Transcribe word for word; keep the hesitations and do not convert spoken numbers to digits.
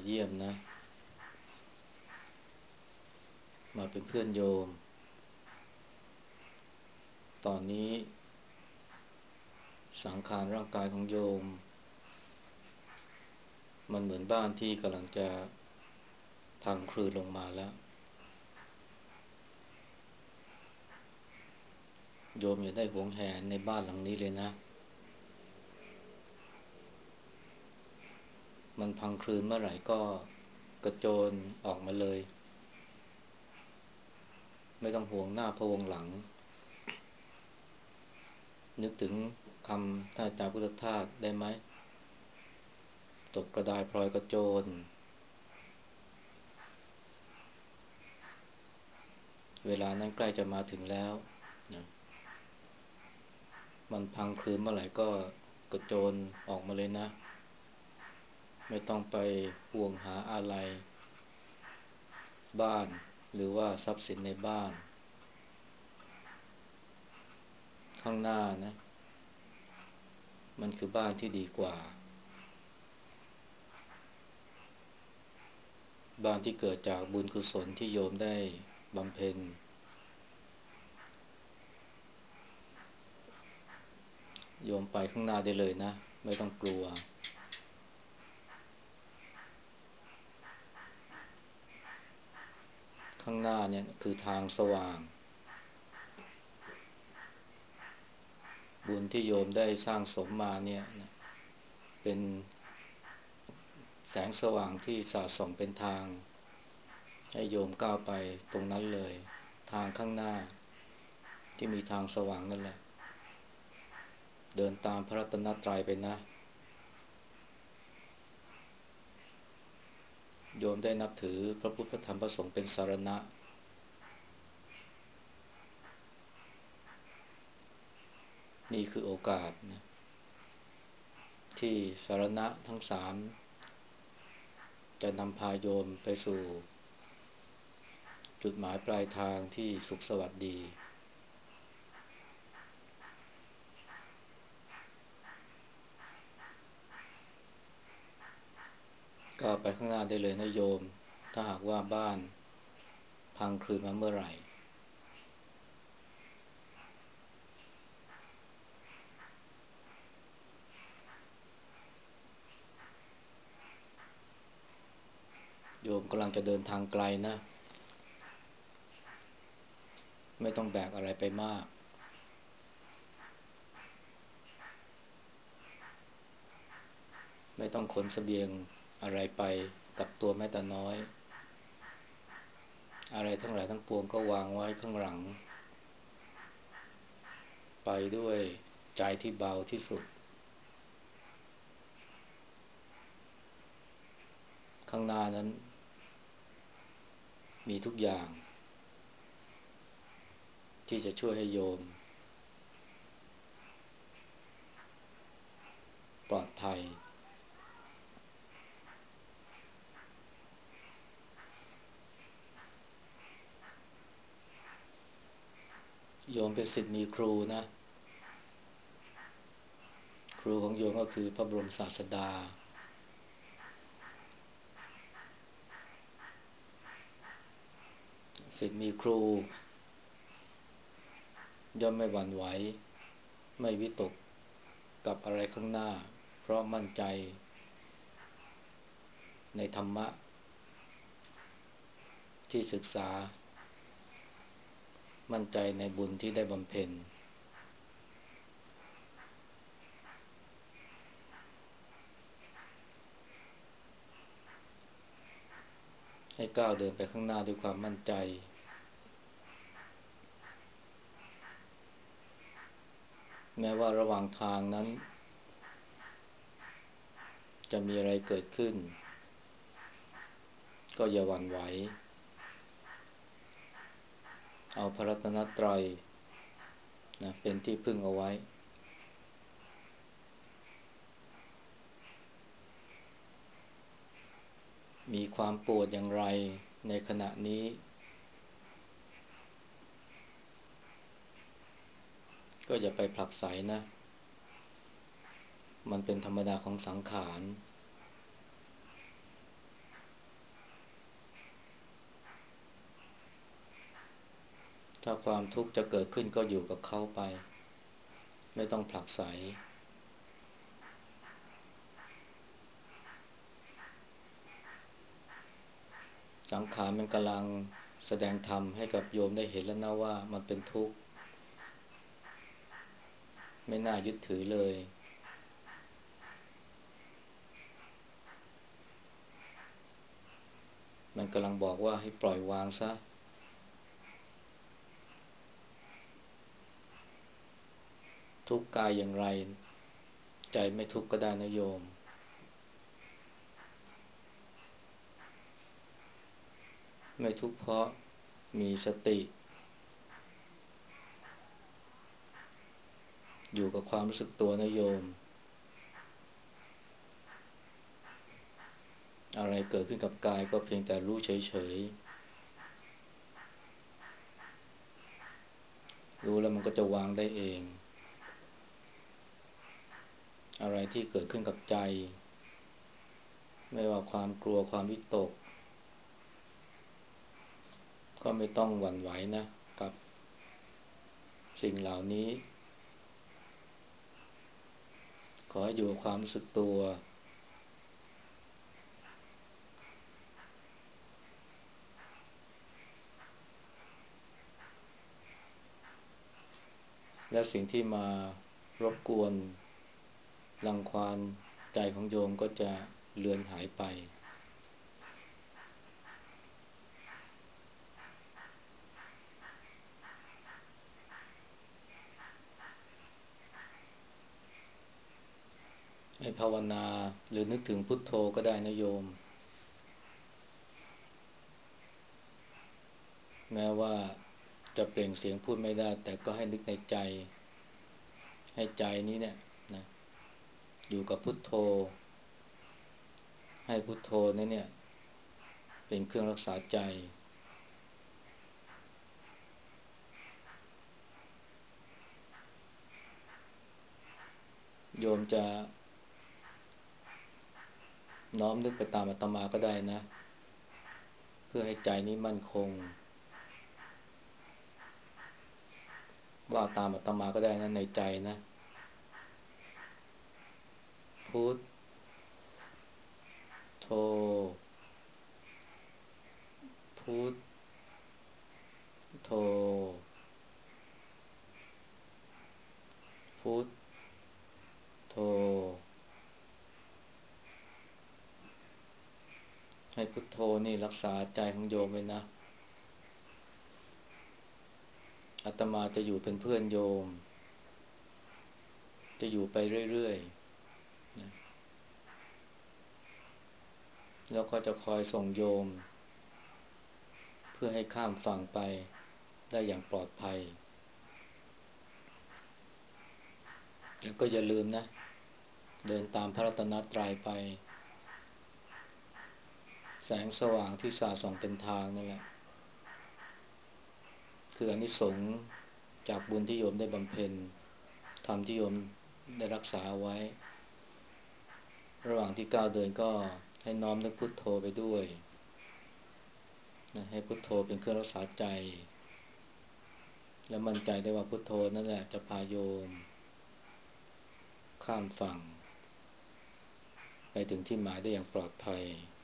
เยี่ยมนะมาเป็นเพื่อนโยมตอนนี้สังขารร่างกายของโยมมันเหมือนบ้านที่กำลังจะพังคลืนลงมาแล้วโยมอย่าได้หวงแหนในบ้านหลังนี้เลยนะมันพังคลืนเมื่อไหร่ก็กระโจนออกมาเลยไม่ต้องห่วงหน้าพะวงหลังนึกถึงคำท่านอาจารย์พุทธทาสได้ไหมตกกระดายพลอยกระโจนเวลานั้นใกล้จะมาถึงแล้วนะมันพังคลืนเมื่อไหร่ก็กระโจนออกมาเลยนะไม่ต้องไปห่วงหาอะไรบ้านหรือว่าทรัพย์สินในบ้านข้างหน้านะมันคือบ้านที่ดีกว่าบ้านที่เกิดจากบุญกุศลที่โยมได้บำเพ็ญโยมไปข้างหน้าได้เลยนะไม่ต้องกลัวข้างหน้าเนี่ยคือทางสว่างบุญที่โยมได้สร้างสมมาเนี่ยเป็นแสงสว่างที่สาดส่องเป็นทางให้โยมก้าวไปตรงนั้นเลยทางข้างหน้าที่มีทางสว่างนั่นแหละเดินตามพระรัตนตรัยไปนะโยมได้นับถือพระพุทธพระธรรมพระสงฆ์เป็นสรณะนี่คือโอกาสนะที่สรณะทั้งสามจะนำพาโยมไปสู่จุดหมายปลายทางที่สุขสวัสดีก็ไปข้างหน้าได้เลยนะโยมถ้าหากว่าบ้านพังคลืนมาเมื่อไหร่โยมกำลังจะเดินทางไกลนะไม่ต้องแบกอะไรไปมากไม่ต้องขนเสบียงอะไรไปกับตัวแม้แต่น้อยอะไรทั้งหลายทั้งปวงก็วางไว้ข้างหลังไปด้วยใจที่เบาที่สุดข้างหน้านั้นมีทุกอย่างที่จะช่วยให้โยมปลอดภัยโยมเป็นศิษย์มีครูนะครูของโยมก็คือพระบรมศาสดาศิษย์มีครูย่อมไม่หวั่นไหวไม่วิตกกับอะไรข้างหน้าเพราะมั่นใจในธรรมะที่ศึกษามั่นใจในบุญที่ได้บำเพ็ญให้ก้าวเดินไปข้างหน้าด้วยความมั่นใจแม้ว่าระหว่างทางนั้นจะมีอะไรเกิดขึ้นก็อย่าหวั่นไหวเอาพระรัตนตรัยนะเป็นที่พึ่งเอาไว้มีความปวดอย่างไรในขณะนี้ก็อย่าไปผลักไสนะมันเป็นธรรมดาของสังขารถ้าความทุกข์จะเกิดขึ้นก็อยู่กับเขาไปไม่ต้องผลักไสสังขารมันกำลังแสดงธรรมให้กับโยมได้เห็นแล้วนะว่ามันเป็นทุกข์ไม่น่ายึดถือเลยมันกำลังบอกว่าให้ปล่อยวางซะทุกข์กายอย่างไรใจไม่ทุกข์ก็ได้นะโยมไม่ทุกข์เพราะมีสติอยู่กับความรู้สึกตัวนะโยมอะไรเกิดขึ้นกับกายก็เพียงแต่รู้เฉยๆรู้แล้วมันก็จะวางได้เองอะไรที่เกิดขึ้นกับใจไม่ว่าความกลัวความวิตกก็ไม่ต้องหวั่นไหวนะกับสิ่งเหล่านี้ขอให้อยู่กับความรู้สึกตัวและสิ่งที่มารบกวนรังควานใจของโยมก็จะเลือนหายไปให้ภาวนาหรือนึกถึงพุทโธก็ได้นะโยมแม้ว่าจะเปล่งเสียงพูดไม่ได้แต่ก็ให้นึกในใจให้ใจนี้เนี่ยนะอยู่กับพุทโธให้พุทโธนั้นเนี่ยเป็นเครื่องรักษาใจโยมจะน้อมนึกไปตามอาตมาก็ได้นะเพื่อให้ใจนี้มั่นคงว่าตามอาตมาก็ได้นะในใจนะพุทโธพุทโธพุทโธให้พุทโธนี่รักษาใจของโยมไว้นะอาตมาจะอยู่เป็นเพื่อนโยมจะอยู่ไปเรื่อยๆนะแล้วก็จะคอยส่งโยมเพื่อให้ข้ามฝั่งไปได้อย่างปลอดภัยแล้วก็อย่าลืมนะเดินตามพระรัตนตรัยไปแสงสว่างที่สาดส่องเป็นทางนั่นแหละคืออานิสงส์จากบุญที่โยมได้บำเพ็ญธรรมที่โยมได้รักษาไว้ระหว่างที่ก้าวเดินก็ให้น้อมนึกพุทโธไปด้วยนะให้พุทโธเป็นเครื่องรักษาใจและมั่นใจได้ว่าพุทโธนั่นแหละจะพาโยมข้ามฝั่งไปถึงที่หมายได้อย่างปลอดภัย